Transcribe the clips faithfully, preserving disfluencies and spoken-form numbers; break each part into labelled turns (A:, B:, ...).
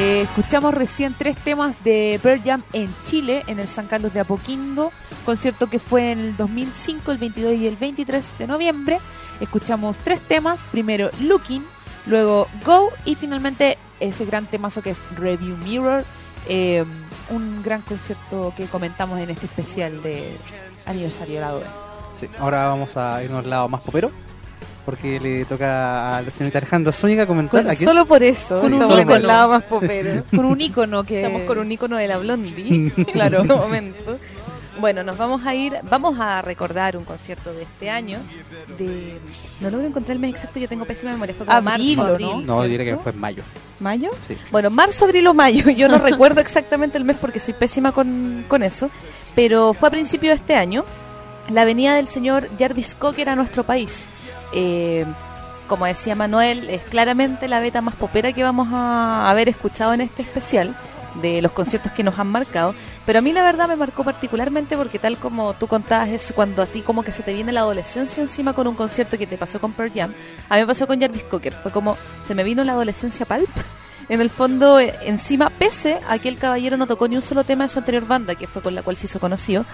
A: Eh, escuchamos recién tres temas de Pearl Jam en Chile, en el San Carlos de Apoquindo, concierto que fue en el dos mil cinco, el veintidós y el veintitrés de noviembre. Escuchamos tres temas, primero Looking, luego Go y finalmente ese gran temazo que es Review Mirror, eh, un gran concierto que comentamos en este especial de aniversario de la Dora.
B: Sí, ahora vamos a irnos al lado más popero, porque le toca a la señorita Alejandra Zúñiga comentar.
C: Bueno,
B: aquí.
C: solo por eso,
B: Sí,
C: estamos
B: solo
C: con
B: por
C: el
B: eso.
C: lado más popero.
A: Con un ícono que...
C: Estamos con un ícono de la Blondie.
A: Claro.
C: En este momento. Bueno, nos vamos a ir, vamos a recordar un concierto de este año, de, no logro encontrar el mes exacto, yo tengo pésima memoria, fue como
A: Abril,
C: marzo,
A: ¿no?
C: abril,
B: No,
C: ¿cierto?
B: diré que fue en mayo.
C: ¿Mayo?
B: Sí.
C: Bueno, marzo, abril o mayo, yo no recuerdo exactamente el mes porque soy pésima con, con eso, pero fue a principio de este año, la venida del señor Jarvis Cocker a nuestro país. Eh, como decía Manuel, es claramente la beta más popera que vamos a haber escuchado en este especial, de los conciertos que nos han marcado, pero a mí la verdad me marcó particularmente porque tal como tú contabas, es cuando a ti como que se te viene la adolescencia encima con un concierto que te pasó con Pearl Jam, a mí me pasó con Jarvis Cocker, fue como se me vino la adolescencia Pulp, en el fondo eh, encima, pese a que el caballero no tocó ni un solo tema de su anterior banda, que fue con la cual se hizo conocido,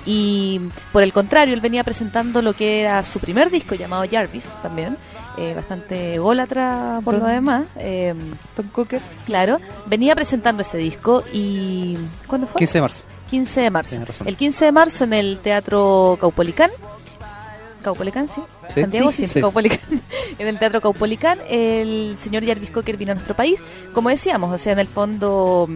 C: y por el contrario, él venía presentando lo que era su primer disco llamado Jarvis también, eh, bastante ególatra por
A: Tom-
C: lo demás, eh,
A: Tom Cocker.
C: claro, venía presentando ese disco y... ¿cuándo fue?
B: quince de marzo.
C: quince de marzo.
B: Tienes razón.
C: El quince de marzo en el Teatro Caupolicán. Caupolicán, sí.
B: Sí.
C: Santiago,
B: Sí,
C: sí,
B: sí, sí.
C: Caupolicán. En el Teatro Caupolicán, el señor Jarvis Cocker vino a nuestro país. Como decíamos, o sea, en el fondo,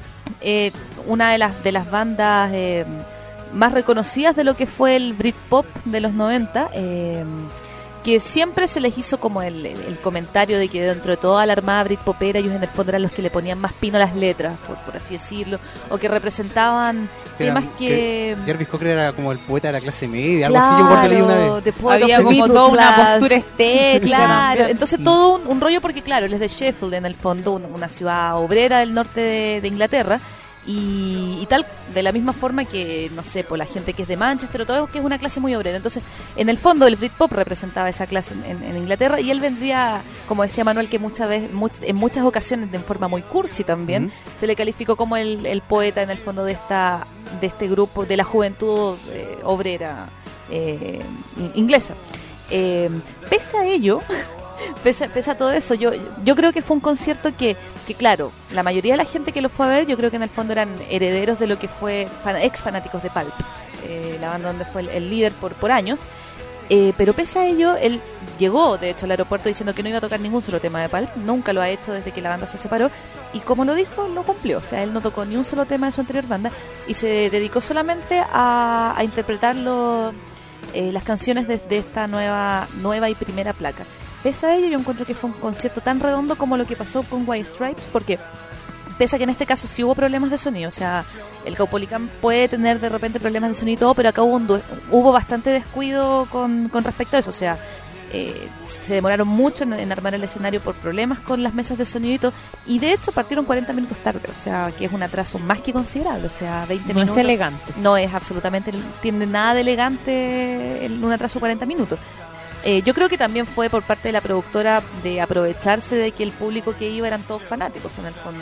C: eh, una de las, de las bandas eh, más reconocidas de lo que fue el Britpop de los noventa, eh, que siempre se les hizo como el, el, el comentario de que dentro de toda la armada britpopera ellos en el fondo eran los que le ponían más pino a las letras, por, por así decirlo, o que representaban temas
B: Eran-
C: que...
B: Jarvis Cocker era como el poeta de la clase media, algo así, yo recuerdo que leí una vez.
C: The Poet
A: Había
C: of the
A: como
C: Middle
A: toda una
C: Class.
A: postura estética.
C: Claro,
A: ¿no?
C: entonces todo un, un rollo porque claro, él es de Sheffield en el fondo, una, una ciudad obrera del norte de, de Inglaterra, y, y tal, de la misma forma que, no sé, por la gente que es de Manchester o todo, que es una clase muy obrera. Entonces, en el fondo el Britpop representaba esa clase en, en- en Inglaterra, y él vendría, como decía Manuel, que muchas veces, much- en muchas ocasiones, de forma muy cursi también,
B: Ujú.
C: se le calificó como el, el poeta en el fondo de esta de este grupo, de la juventud eh, obrera eh, in- inglesa. Eh, pese a ello, pese, pese a todo eso, yo yo creo que fue un concierto que, que, claro, la mayoría de la gente que lo fue a ver, yo creo que en el fondo eran herederos de lo que fue fan- ex fanáticos de Pulp, eh, la banda donde fue el, el líder por, por años. Eh, pero pese a ello, él llegó, de hecho, al aeropuerto diciendo que no iba a tocar ningún solo tema de Pulp, nunca lo ha hecho desde que la banda se separó, y como lo dijo, lo cumplió, o sea, él no tocó ni un solo tema de su anterior banda, y se dedicó solamente a, a interpretarlo, eh, las canciones de, de esta nueva, nueva y primera placa. Pese a ello, yo encuentro que fue un concierto tan redondo como lo que pasó con White Stripes, porque pese a que en este caso sí hubo problemas de sonido, o sea, el Caupolicán puede tener de repente problemas de sonido y todo, pero acá hubo, un du- hubo bastante descuido con, con respecto a eso, o sea, eh, se demoraron mucho en, en armar el escenario por problemas con las mesas de sonido y todo, y de hecho partieron cuarenta minutos tarde, o sea, que es un atraso más que considerable, o sea, veinte
A: No es
C: minutos.
A: elegante.
C: No es absolutamente, tiene nada de elegante el- un atraso de cuarenta minutos. Eh, yo creo que también fue por parte de la productora de aprovecharse de que el público que iba eran todos fanáticos, en el fondo,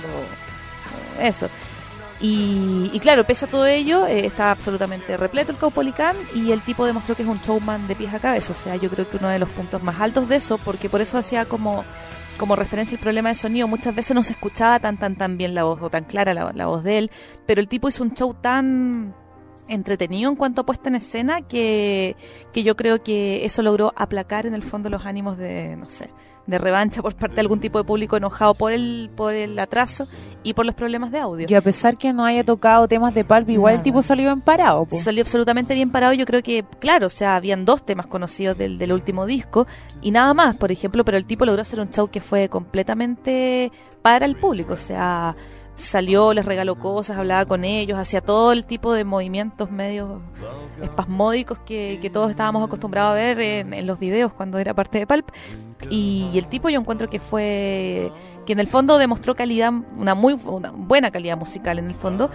C: eh, eso. Y, y claro, pese a todo ello, eh, está absolutamente repleto el Caupolicán, y el tipo demostró que es un showman de pies a cabeza. O sea, yo creo que uno de los puntos más altos de eso, porque por eso hacía como, como referencia el problema de sonido, muchas veces no se escuchaba tan tan tan bien la voz, o tan clara la, la voz de él, pero el tipo hizo un show tan entretenido en cuanto a puesta en escena que, que yo creo que eso logró aplacar en el fondo los ánimos de, no sé, de revancha por parte de algún tipo de público enojado por el por el atraso y por los problemas de audio.
A: Y a pesar que no haya tocado temas de Pulp, igual
C: Nada.
A: el tipo salió bien parado, po.
C: Salió absolutamente bien parado. Yo creo que, claro, o sea, habían dos temas conocidos del, del último disco y nada más, por ejemplo, pero el tipo logró hacer un show que fue completamente para el público, o sea, salió, les regaló cosas, hablaba con ellos, hacía todo el tipo de movimientos medios espasmódicos que, que todos estábamos acostumbrados a ver en, en los videos cuando era parte de Pulp, y, y el tipo yo encuentro que fue, que en el fondo demostró calidad, una muy una buena calidad musical en el fondo,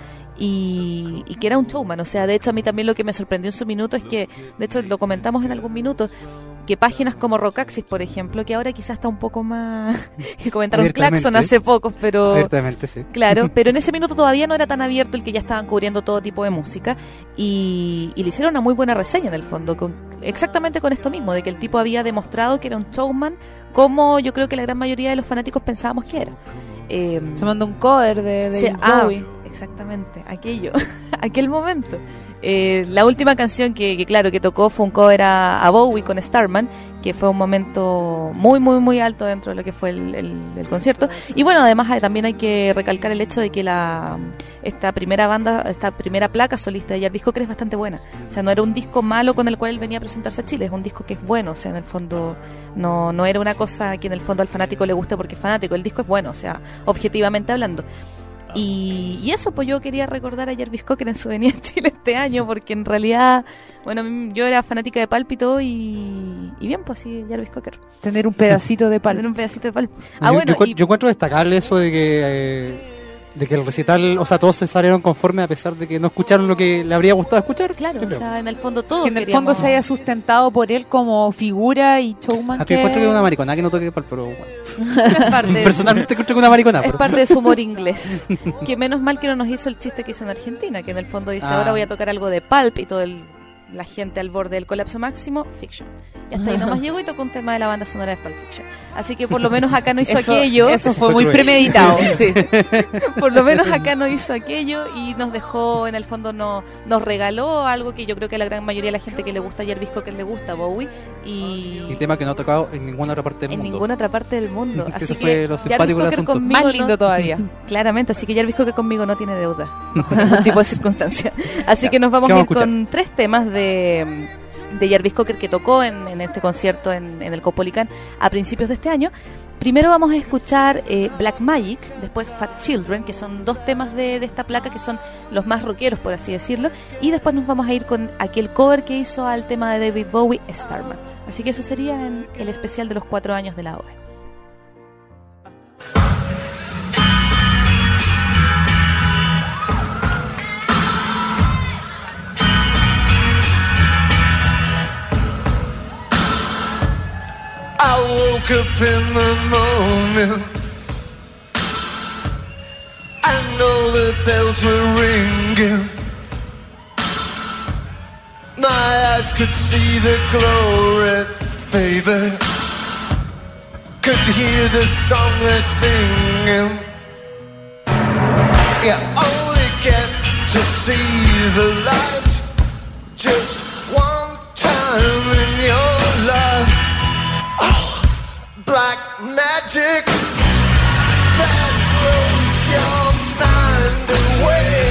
C: y, y que era un showman. O sea, de hecho a mí también lo que me sorprendió en su minuto es que, de hecho lo comentamos en algún minuto, que páginas como Rockaxis, por ejemplo, que ahora quizás está un poco más... que comentaron
B: Abiertamente.
C: Claxon hace poco, pero...
B: Abiertamente, sí.
C: Claro, pero en ese minuto todavía no era tan abierto el que ya estaban cubriendo todo tipo de música y, y le hicieron una muy buena reseña en el fondo, con, exactamente con esto mismo, de que el tipo había demostrado que era un showman como yo creo que la gran mayoría de los fanáticos pensábamos que era. Eh,
A: Se mandó un cover de, de
C: se- ah,
A: Bowie.
C: exactamente, aquello, aquel momento. Eh, la última canción que, que, claro, que tocó fue un cover a, a Bowie con Starman, que fue un momento muy, muy, muy alto dentro de lo que fue el, el, el concierto. Y bueno, además eh, también hay que recalcar el hecho de que la esta primera banda, esta primera placa solista de Jarvis Cocker es bastante buena. O sea, no era un disco malo con el cual él venía a presentarse a Chile, es un disco que es bueno. O sea, en el fondo no, no era una cosa que en el fondo al fanático le guste porque es fanático. El disco es bueno, o sea, objetivamente hablando. Y, y eso, pues yo quería recordar a Jarvis Cocker en su venida a Chile este año, porque en realidad, bueno, yo era fanática de Pálpito y, y bien, pues sí, Jarvis Cocker.
A: Tener un pedacito de
C: Tener
A: palo.
C: un pedacito de Pálpito.
B: yo,
C: Ah, bueno,
B: yo,
C: y-
B: yo encuentro destacable eso de que eh, de que el recital, o sea, todos se salieron conformes a pesar de que no escucharon lo que le habría gustado escuchar.
C: claro,
B: Yo
C: o
B: creo.
C: sea, en el fondo todos
A: Que en el
C: queríamos-
A: fondo se haya sustentado por él como figura y showman.
B: Aunque encuentro que es una maricona que no toque pal, pero bueno.
C: es parte de-
B: Personalmente encuentro que es una maricona.
C: es
B: pero-
C: parte de su humor inglés. Que menos mal que no nos hizo el chiste que hizo en Argentina, que en el fondo dice,
B: Ah.
C: ahora voy a tocar algo de Pulp y todo el, la gente al borde del colapso máximo, Fiction. Y hasta ahí nomás llegó y tocó un tema de la banda sonora de Pulp Fiction. Así que por lo menos acá no hizo
A: Eso,
C: aquello.
A: eso fue
B: fue
A: muy
B: cruel.
A: premeditado. Sí.
C: Por lo menos acá no hizo aquello y nos dejó, en el fondo no, nos regaló algo que yo creo que a la gran mayoría de la gente que le gusta Jarvis Cocker le gusta, Bowie, y
B: Y tema que no ha tocado en ninguna otra parte del
C: en
B: mundo.
C: ninguna otra parte del mundo.
B: Eso
C: Así
B: fue
C: que
B: lo
C: Jarvis
B: simpático del
C: Cocker
B: asunto.
C: conmigo
A: Más lindo
C: no-
A: todavía.
C: Claramente, así que Jarvis Cocker conmigo no tiene deuda, bajo ningún tipo de circunstancia. Así que nos vamos
B: ¿Qué
C: a ir
B: vamos a
C: con tres temas de, de Jarvis Cocker que tocó en, en este concierto en, en el Caupolicán a principios de este año. Primero vamos a escuchar eh, Black Magic, después Fat Children, que son dos temas de, de esta placa que son los más rockeros, por así decirlo, y después nos vamos a ir con aquel cover que hizo al tema de David Bowie, Starman. Así que eso sería en el especial de los cuatro años de la O V E.
D: I woke up in the morning. I know the bells were ringing. My eyes could see the glory, baby. Could hear the song they're singing. You only get to see the light just one time in your life. Oh, black magic that blows your mind away,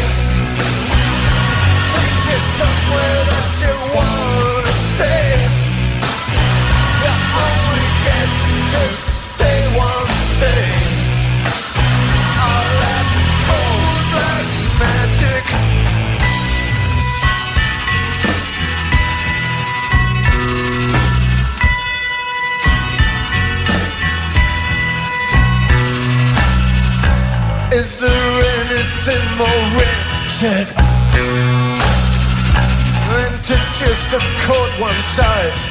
D: takes you somewhere that you wanna stay. You only get to stay one day. All that cold black magic. Is there anything more wretched than to just have caught one sight?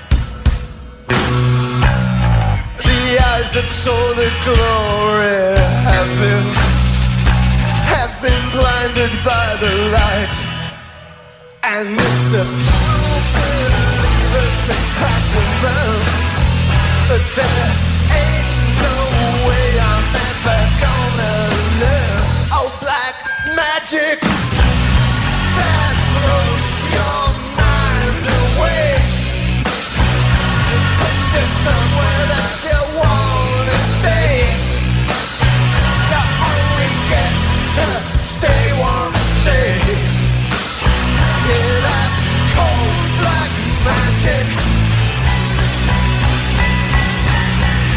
D: The eyes that saw the glory have been have been blinded by the light, and it's the true believers that pass around, but there ain't no way I'm ever gonna learn. Oh, black magic that blows your mind away, it takes you somewhere that you wanna stay. You only get to stay one day. Yeah, that cold black magic.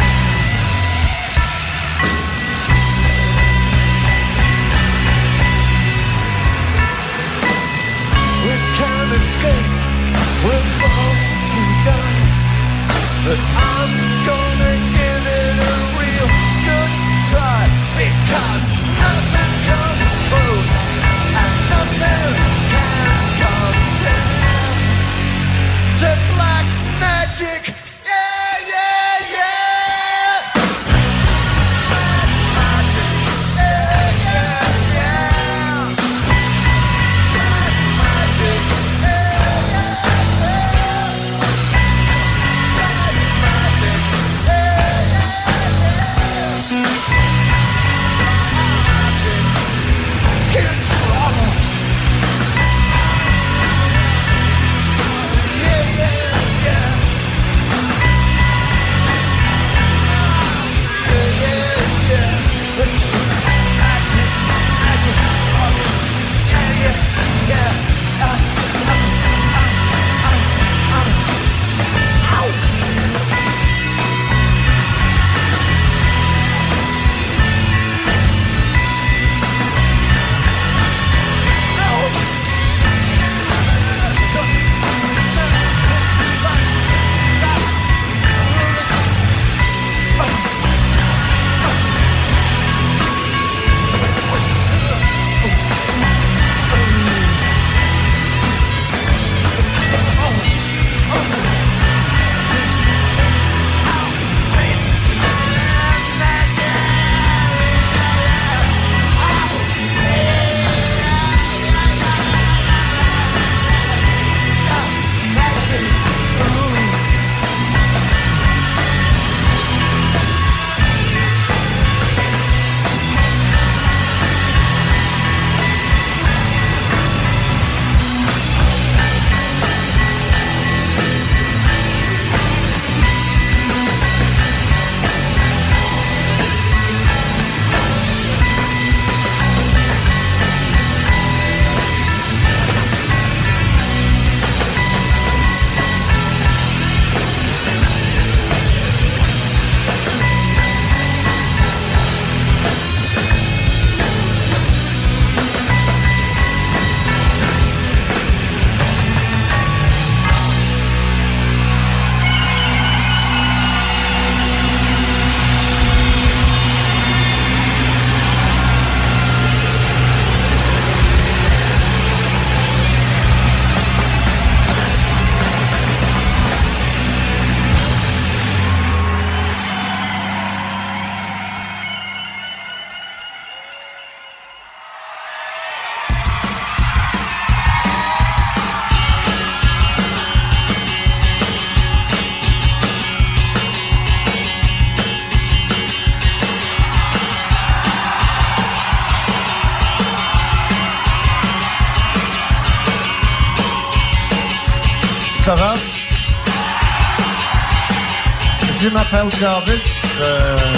D: Jim Appel Jarvis. Uh,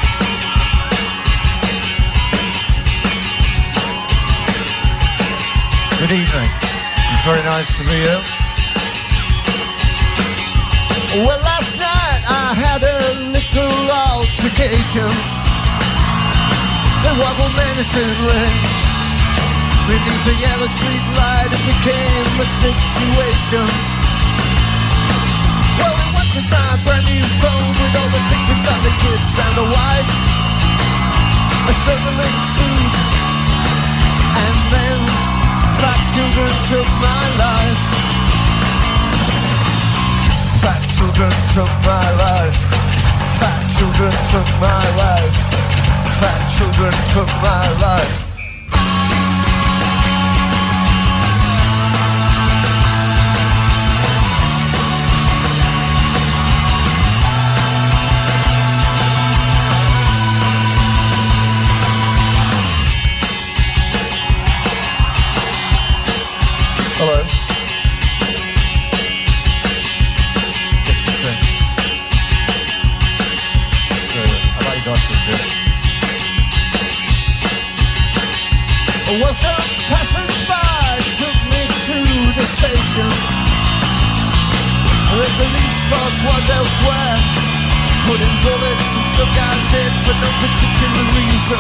D: good evening. It's very nice to be here. Well, last night I had a little altercation. It wobbled menacingly beneath the yellow street light. It became a situation. Well, we wanted my brand new phone with all the pictures of the kids and the wife. A struggling suit. And then fat children took my life. Fat children took my life. Fat children took my life. Fat children took my life. Hello. Yes, good thing. So, I like your dancing too. Well, some passers-by took me to the station. The police force was elsewhere, putting bullets in some guy's head for no particular reason.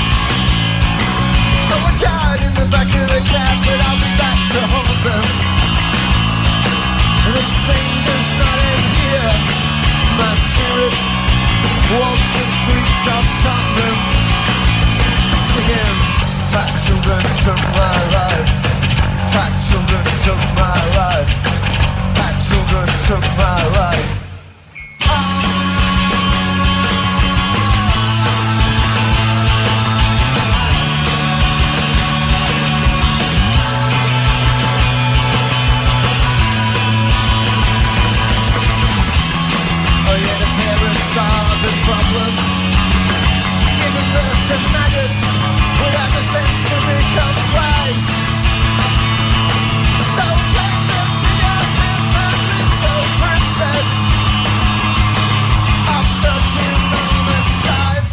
D: So I died in the back of the cab, but I'll be back to haunt them. This thing does not end here. My spirit walks the streets of Tottenham, singing, fat children took my life. Fat children took my life. Fat children took my life. The problem, giving birth to maggots without the sense to become flies. So blame them to your little princess of such enormous size.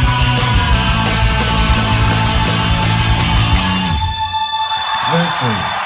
D: Leslie.